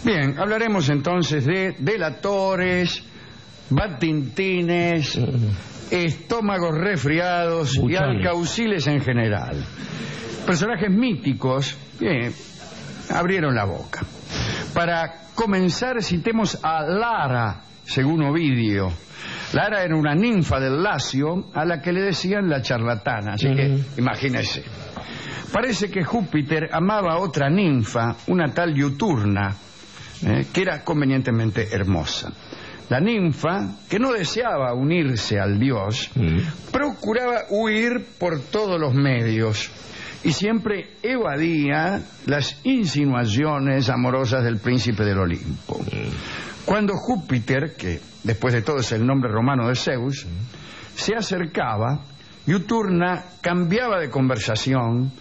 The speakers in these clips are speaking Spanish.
Bien, hablaremos entonces de delatores, batintines, estómagos resfriados y alcauciles en general. Personajes míticos que abrieron la boca. Para comenzar, citemos a Lara, según Ovidio. Lara era una ninfa del Lacio a la que le decían la charlatana, así que imagínese. Parece que Júpiter amaba a otra ninfa, una tal Iuturna, que era convenientemente hermosa. La ninfa, que no deseaba unirse al dios, procuraba huir por todos los medios y siempre evadía las insinuaciones amorosas del príncipe del Olimpo. Cuando Júpiter, que después de todo es el nombre romano de Zeus, se acercaba, Iuturna cambiaba de conversación.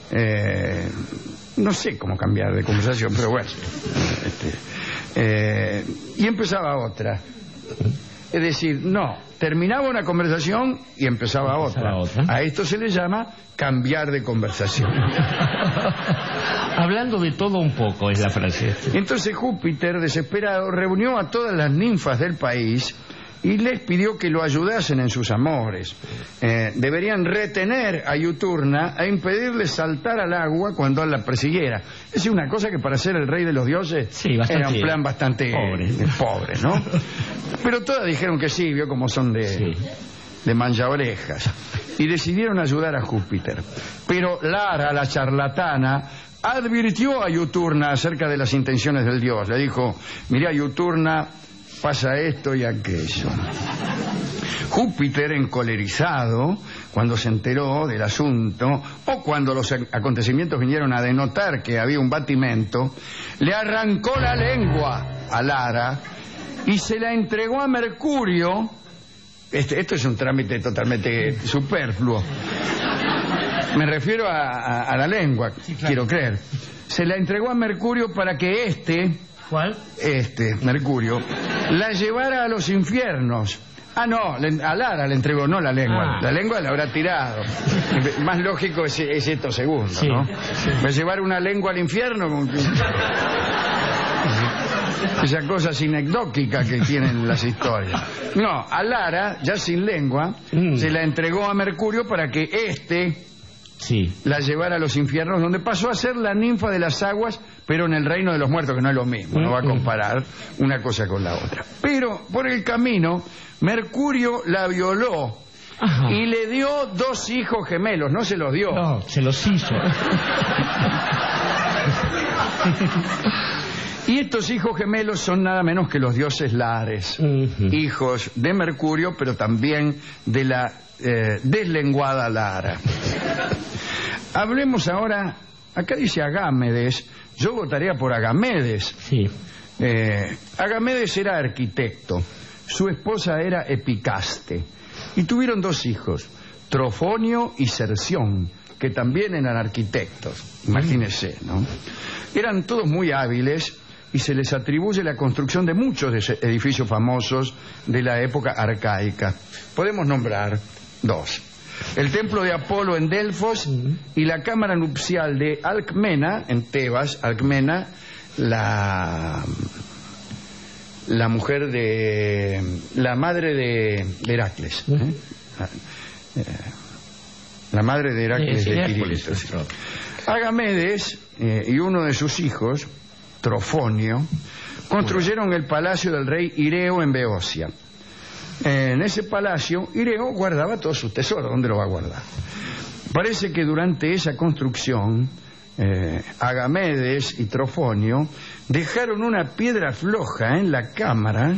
No sé cómo cambiar de conversación, pero bueno. Y empezaba otra. Es decir, no, terminaba una conversación y empezaba otra. A esto se le llama cambiar de conversación. Hablando de todo un poco es la frase. Entonces Júpiter, desesperado, reunió a todas las ninfas del país y les pidió que lo ayudasen en sus amores. Deberían retener a Iuturna e impedirle saltar al agua cuando él la persiguiera. Es una cosa que para ser el rey de los dioses era un plan bastante pobre, ¿no? Pero todas dijeron que sí, vio como son de manchaorejas. Y decidieron ayudar a Júpiter. Pero Lara, la charlatana, advirtió a Iuturna acerca de las intenciones del dios. Le dijo, mirá, Iuturna, pasa esto y aquello. Júpiter, encolerizado, cuando se enteró del asunto, o cuando los acontecimientos vinieron a denotar que había un batimento, le arrancó la lengua a Lara y se la entregó a Mercurio. Esto es un trámite totalmente superfluo. Me refiero a la lengua, quiero creer. Se la entregó a Mercurio para que ¿Cuál? Mercurio, la llevara a los infiernos. Ah, no, a Lara le entregó, no la lengua. La lengua la habrá tirado. Más lógico es esto segundo, ¿no? Va a llevar una lengua al infierno. Esa cosa sinecdóquica que tienen las historias. No, a Lara, ya sin lengua, se la entregó a Mercurio para que la llevara a los infiernos, donde pasó a ser la ninfa de las aguas, pero en el reino de los muertos, que no es lo mismo, no va a comparar una cosa con la otra. Pero por el camino, Mercurio la violó y le dio 2 hijos gemelos, no se los dio. No, se los hizo. Y estos hijos gemelos son nada menos que los dioses Lares, hijos de Mercurio, pero también de la deslenguada Lara. Hablemos ahora, acá dice Agámedes, yo votaría por Agamedes. Agamedes era arquitecto, su esposa era Epicaste, y tuvieron 2 hijos, Trofonio y Cerción, que también eran arquitectos, imagínense, ¿no? Eran todos muy hábiles y se les atribuye la construcción de muchos edificios famosos de la época arcaica. Podemos nombrar 2. El templo de Apolo en Delfos y la cámara nupcial de Alcmena en Tebas. Alcmena, la mujer de... la madre de Heracles. La madre de Heracles de Quiritos. Agamedes y uno de sus hijos, Trofonio, construyeron el palacio del rey Ireo en Beocia. En ese palacio, Ireo guardaba todos sus tesoros. ¿Dónde lo va a guardar? Parece que durante esa construcción, Agamedes y Trofonio dejaron una piedra floja en la cámara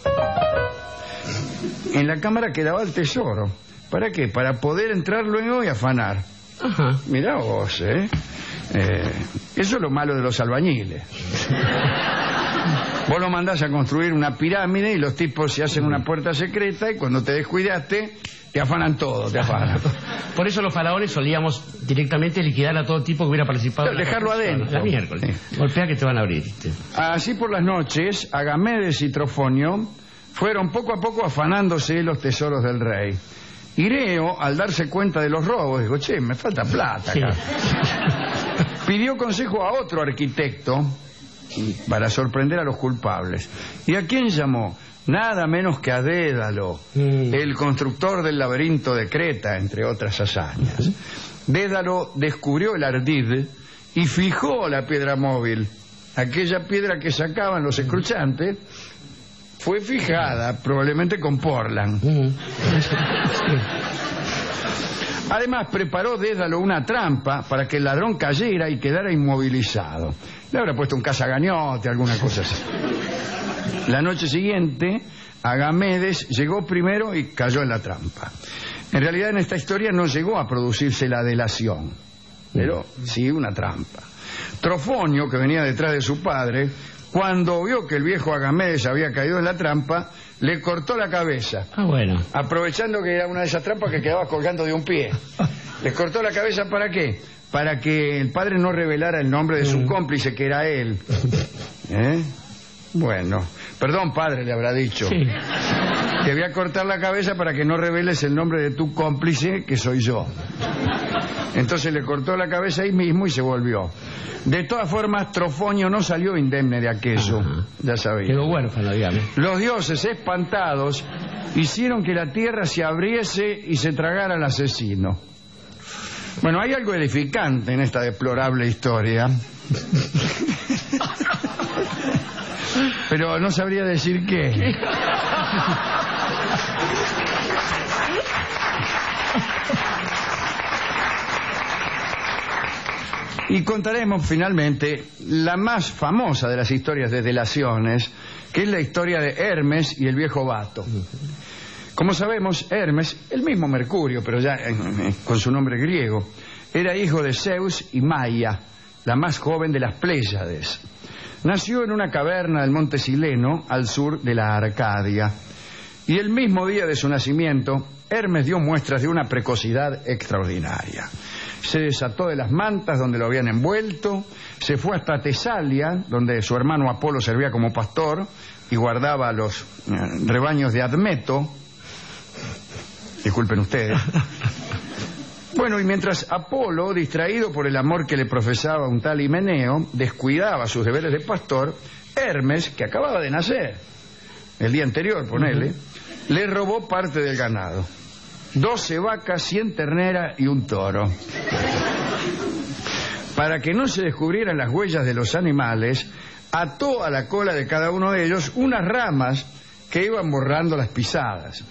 que daba el tesoro. ¿Para qué? Para poder entrar luego y afanar. Mirá vos, eso es lo malo de los albañiles. Vos lo mandás a construir una pirámide y los tipos se hacen una puerta secreta y cuando te descuidaste te afanan todo, te afanan. Por eso los faraones solíamos directamente liquidar a todo tipo que hubiera participado. Dejarlo adentro. La miércoles. Golpea que te van a abrir. Así por las noches, Agamedes y Trofonio fueron poco a poco afanándose los tesoros del rey. Ireo, al darse cuenta de los robos, dijo, che, me falta plata acá. Pidió consejo a otro arquitecto para sorprender a los culpables. ¿Y a quién llamó? Nada menos que a Dédalo, el constructor del laberinto de Creta, entre otras hazañas. Dédalo descubrió el ardid y fijó la piedra móvil. Aquella piedra que sacaban los escruchantes fue fijada probablemente con Portland. Además preparó Dédalo una trampa para que el ladrón cayera y quedara inmovilizado. Le habrá puesto un cazagañote, alguna cosa así. La noche siguiente, Agamedes llegó primero y cayó en la trampa. En realidad en esta historia no llegó a producirse la delación, pero sí una trampa. Trofonio, que venía detrás de su padre, cuando vio que el viejo Agamedes había caído en la trampa, le cortó la cabeza. Bueno. Aprovechando que era una de esas trampas que quedaba colgando de un pie. Le cortó la cabeza, ¿para qué? Para que el padre no revelara el nombre de su cómplice, que era él. Bueno, perdón, padre, le habrá dicho. Sí. Te voy a cortar la cabeza para que no reveles el nombre de tu cómplice, que soy yo. Entonces le cortó la cabeza ahí mismo y se volvió. De todas formas, Trofonio no salió indemne de aquello. Ya sabía. Quedó huérfano, dígame. Los dioses, espantados, hicieron que la tierra se abriese y se tragara al asesino. Bueno, hay algo edificante en esta deplorable historia. Pero no sabría decir qué. Y contaremos finalmente la más famosa de las historias de delaciones, que es la historia de Hermes y el viejo Bato. Como sabemos, Hermes, el mismo Mercurio, pero ya con su nombre griego, era hijo de Zeus y Maia, la más joven de las Pléyades. Nació en una caverna del monte Sileno, al sur de la Arcadia. Y el mismo día de su nacimiento, Hermes dio muestras de una precocidad extraordinaria. Se desató de las mantas donde lo habían envuelto, se fue hasta Tesalia, donde su hermano Apolo servía como pastor y guardaba los rebaños de Admeto. Disculpen ustedes. Bueno, y mientras Apolo, distraído por el amor que le profesaba un tal Himeneo, descuidaba sus deberes de pastor, Hermes, que acababa de nacer, el día anterior, ponele, le robó parte del ganado. 12 vacas, 100 terneras y un toro. Para que no se descubrieran las huellas de los animales, ató a la cola de cada uno de ellos unas ramas que iban borrando las pisadas.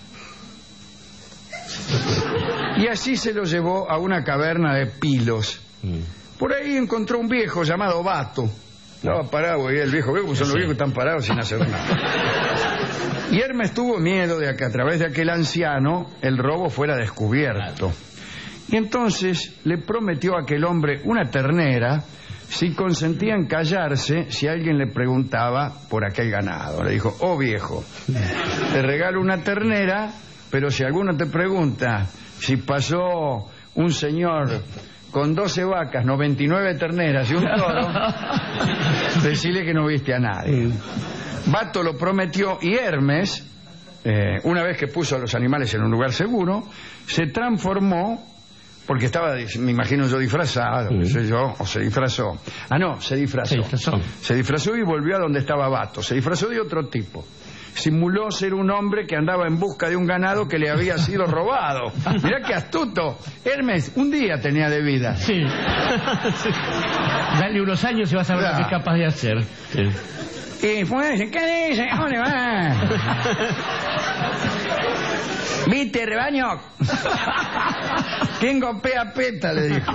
Y así se lo llevó a una caverna de Pilos. Por ahí encontró un viejo llamado Bato. Estaba parado ahí el viejo, veo como son los viejos que están parados sin hacer nada. Y Hermes tuvo miedo de que a través de aquel anciano el robo fuera descubierto. Y entonces le prometió a aquel hombre una ternera si consentía en callarse si alguien le preguntaba por aquel ganado. Le dijo: oh viejo, te regalo una ternera, pero si alguno te pregunta si pasó un señor con 12 vacas, 99 terneras y un toro, decile que no viste a nadie. Bato lo prometió y Hermes, una vez que puso a los animales en un lugar seguro, se transformó, porque estaba, me imagino yo, disfrazado, no sé yo, o se disfrazó. Ah, no, se disfrazó. Se disfrazó y volvió a donde estaba Bato. Se disfrazó de otro tipo. Simuló ser un hombre que andaba en busca de un ganado que le había sido robado. Mirá qué astuto. Hermes, un día tenía de vida. Sí. Dale unos años y vas a ver lo que es capaz de hacer. Sí. Y pues, ¿qué dice? ¿Dónde va? ¿Viste, rebaño? ¿Quién golpea peta? Le dijo.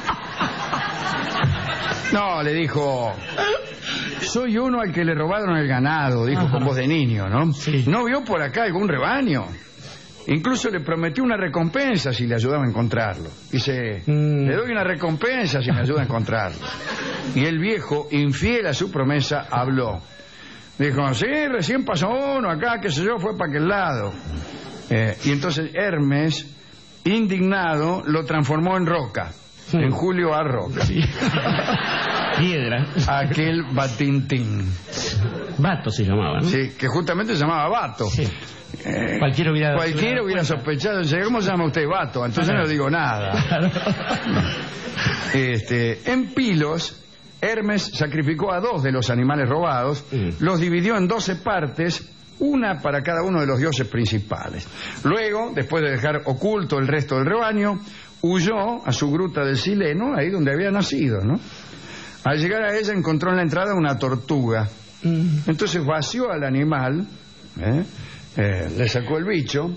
No, le dijo: soy uno al que le robaron el ganado, dijo con voz de niño, ¿no? Sí. ¿No vio por acá algún rebaño? Incluso le prometió una recompensa si le ayudaba a encontrarlo. Dice: le doy una recompensa si me ayuda a encontrarlo. Y el viejo, infiel a su promesa, habló. Dijo: sí, recién pasó uno acá, qué sé yo, fue para aquel lado. Y entonces Hermes, indignado, lo transformó en roca. En Julio A. Roca. Sí. Piedra. Aquel Batintín. Bato se llamaba, ¿no? Sí, que justamente se llamaba Bato. Sí. Cualquiera hubiera sospechado. ¿Cómo se llama usted? Bato. Entonces no digo nada. Claro. En Pilos, Hermes sacrificó a 2 de los animales robados, los dividió en 12 partes, una para cada uno de los dioses principales. Luego, después de dejar oculto el resto del rebaño, huyó a su gruta del Sileno, ahí donde había nacido, ¿no? Al llegar a ella encontró en la entrada una tortuga. Entonces vació al animal, le sacó el bicho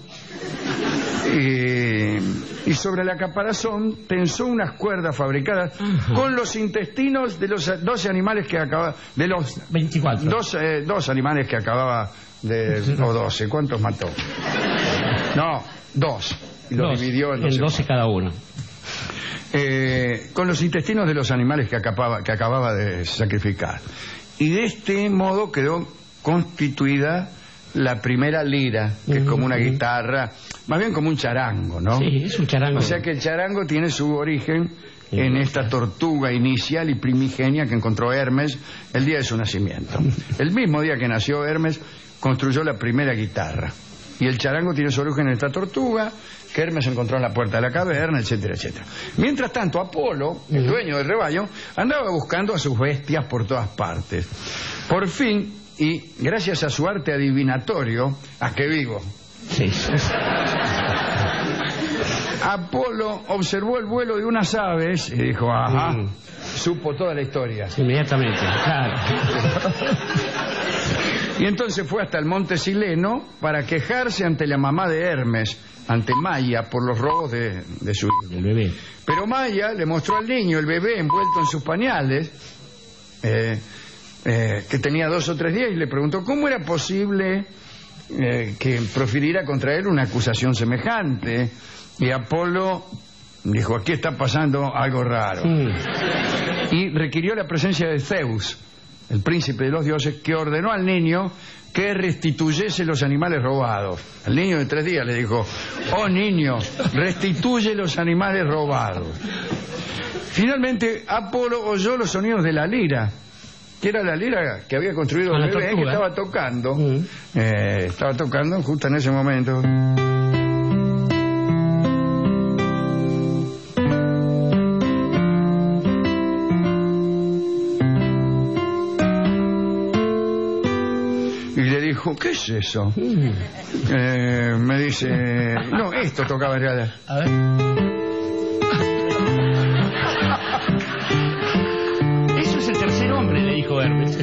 y sobre la caparazón tensó unas cuerdas fabricadas con los intestinos de los 12 animales que acababa de los 24 dos animales que acababa de o 12. ¿Cuántos mató? No, 2 y los dividió en 12 cada uno. Con los intestinos de los animales que acababa de sacrificar. Y de este modo quedó constituida la primera lira, que es como una guitarra, más bien como un charango, ¿no? Sí, es un charango. O sea que el charango tiene su origen en esta tortuga inicial y primigenia que encontró Hermes el día de su nacimiento. El mismo día que nació Hermes, construyó la primera guitarra. Y el charango tiene su origen en esta tortuga que Hermes encontró en la puerta de la caverna, etcétera, etcétera. Mientras tanto, Apolo, el dueño del rebaño, andaba buscando a sus bestias por todas partes. Por fin, y gracias a su arte adivinatorio, ¿a qué vivo? Sí. Apolo observó el vuelo de unas aves y dijo, ajá, supo toda la historia. Inmediatamente, claro. Y entonces fue hasta el monte Sileno para quejarse ante la mamá de Hermes, ante Maia, por los robos de su hijo. El bebé. Pero Maia le mostró al niño el bebé envuelto en sus pañales, que tenía 2 o 3 días, y le preguntó cómo era posible que profiriera contra él una acusación semejante. Y Apolo dijo, aquí está pasando algo raro. Y requirió la presencia de Zeus, el príncipe de los dioses, que ordenó al niño que restituyese los animales robados. Al niño de 3 días le dijo, oh niño, restituye los animales robados. Finalmente Apolo oyó los sonidos de la lira, que era la lira que había construido el bebé, que estaba tocando. Estaba tocando justo en ese momento. ¿Qué es eso? Me dice, no, esto tocaba en realidad. A ver. Eso es el tercer hombre, le dijo Hermes.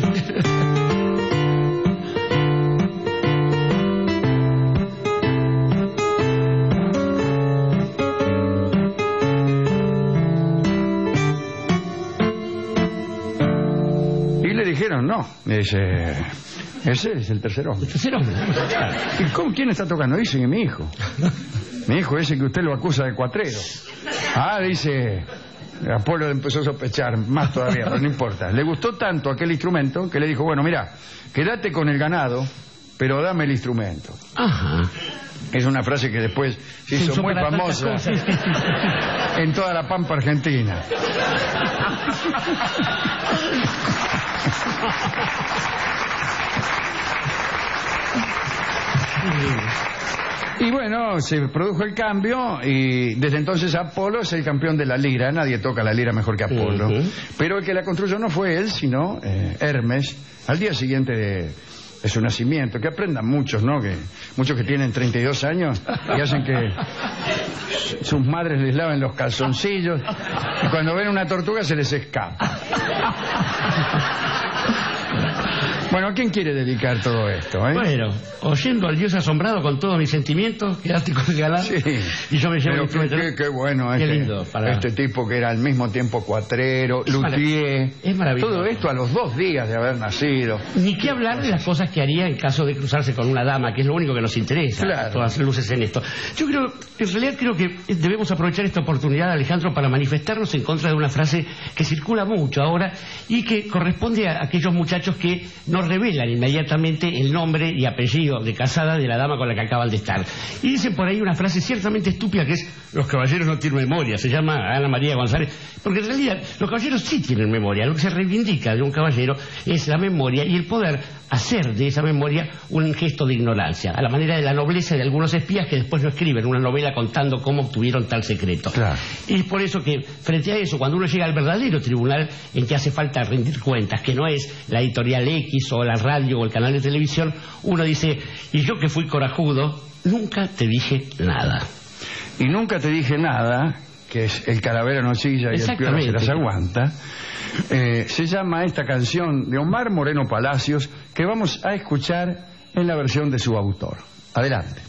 Y le dijeron, no, dice, ese es el tercer hombre. El tercer hombre. ¿Y quién está tocando? Dice, mi hijo. Mi hijo ese que usted lo acusa de cuatrero. Ah, dice, Apolo empezó a sospechar más todavía, pero no importa. Le gustó tanto aquel instrumento que le dijo, bueno, mira, quédate con el ganado, pero dame el instrumento. Ajá. Es una frase que después se hizo muy famosa en toda la pampa argentina. Y bueno, se produjo el cambio y desde entonces Apolo es el campeón de la lira. Nadie toca la lira mejor que Apolo. Pero el que la construyó no fue él, sino Hermes, al día siguiente de su nacimiento. Que aprendan muchos, ¿no? Muchos que tienen 32 años y hacen que sus madres les laven los calzoncillos y cuando ven una tortuga se les escapa. Bueno, ¿a quién quiere dedicar todo esto? Bueno, oyendo al Dios asombrado con todos mis sentimientos, quedaste con el galán. Sí. Y yo me llevo qué bueno qué lindo este tipo que era al mismo tiempo cuatrero, luthier. Es maravilloso. Todo esto a los 2 días de haber nacido. Ni qué hablar de las cosas que haría en caso de cruzarse con una dama, que es lo único que nos interesa. Claro. Todas luces en esto. Yo en realidad creo que debemos aprovechar esta oportunidad, Alejandro, para manifestarnos en contra de una frase que circula mucho ahora y que corresponde a aquellos muchachos que nos revelan inmediatamente el nombre y apellido de casada de la dama con la que acaban de estar. Y dicen por ahí una frase ciertamente estúpida que es: los caballeros no tienen memoria. Se llama Ana María González, porque en realidad los caballeros sí tienen memoria. Lo que se reivindica de un caballero es la memoria y el poder hacer de esa memoria un gesto de ignorancia, a la manera de la nobleza de algunos espías que después no escriben una novela contando cómo obtuvieron tal secreto. Claro. Y es por eso que, frente a eso, cuando uno llega al verdadero tribunal en que hace falta rendir cuentas, que no es la editorial X o la radio o el canal de televisión, uno dice, y yo que fui corajudo, nunca te dije nada. Y nunca te dije nada, que es el calavera no chilla y el piola se las aguanta. Se llama esta canción de Omar Moreno Palacios, que vamos a escuchar en la versión de su autor. Adelante.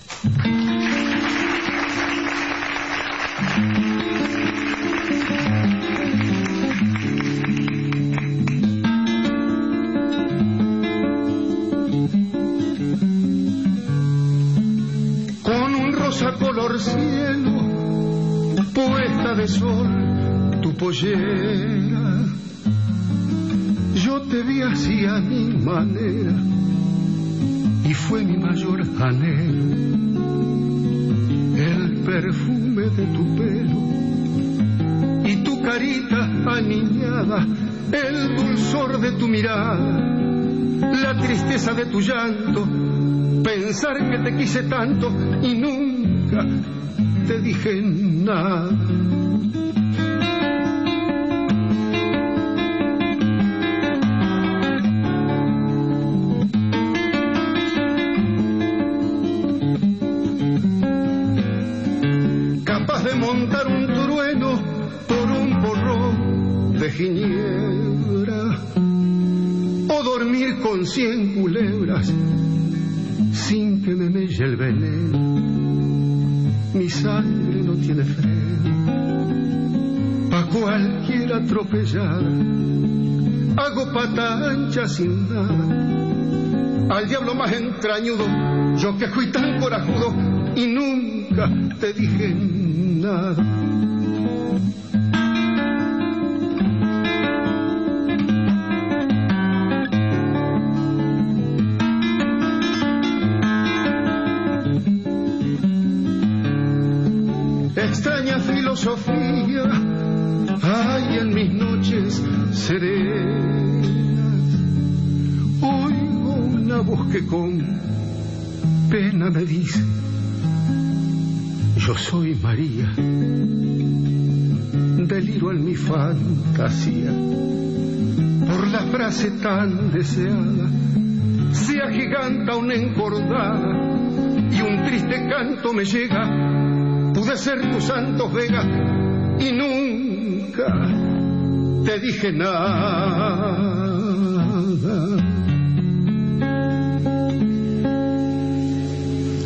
Con un rosa color cielo, puesta de sol, tu pollera, yo te vi así a mi manera y fue mi mayor anhelo el perfume de tu pelo y tu carita aniñada, el dulzor de tu mirada, la tristeza de tu llanto, pensar que te quise tanto y nunca te dije nada. Capaz de montar un trueno por un borrón de ginebra o dormir con 100 culebras sin que me melle el veneno. Mi sangre no tiene freno pa' cualquier atropellada, hago pata ancha sin nada al diablo más entrañudo, yo que fui tan corajudo y nunca te dije nada. Extraña filosofía hay en mis noches serenas, oigo una voz que con pena me dice, yo soy María, deliro en mi fantasía por la frase tan deseada, se agiganta una encordada y un triste canto me llega. Pude ser tu santo Vega y nunca te dije nada.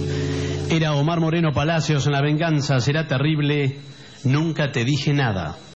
Era Omar Moreno Palacios en La venganza será terrible, nunca te dije nada.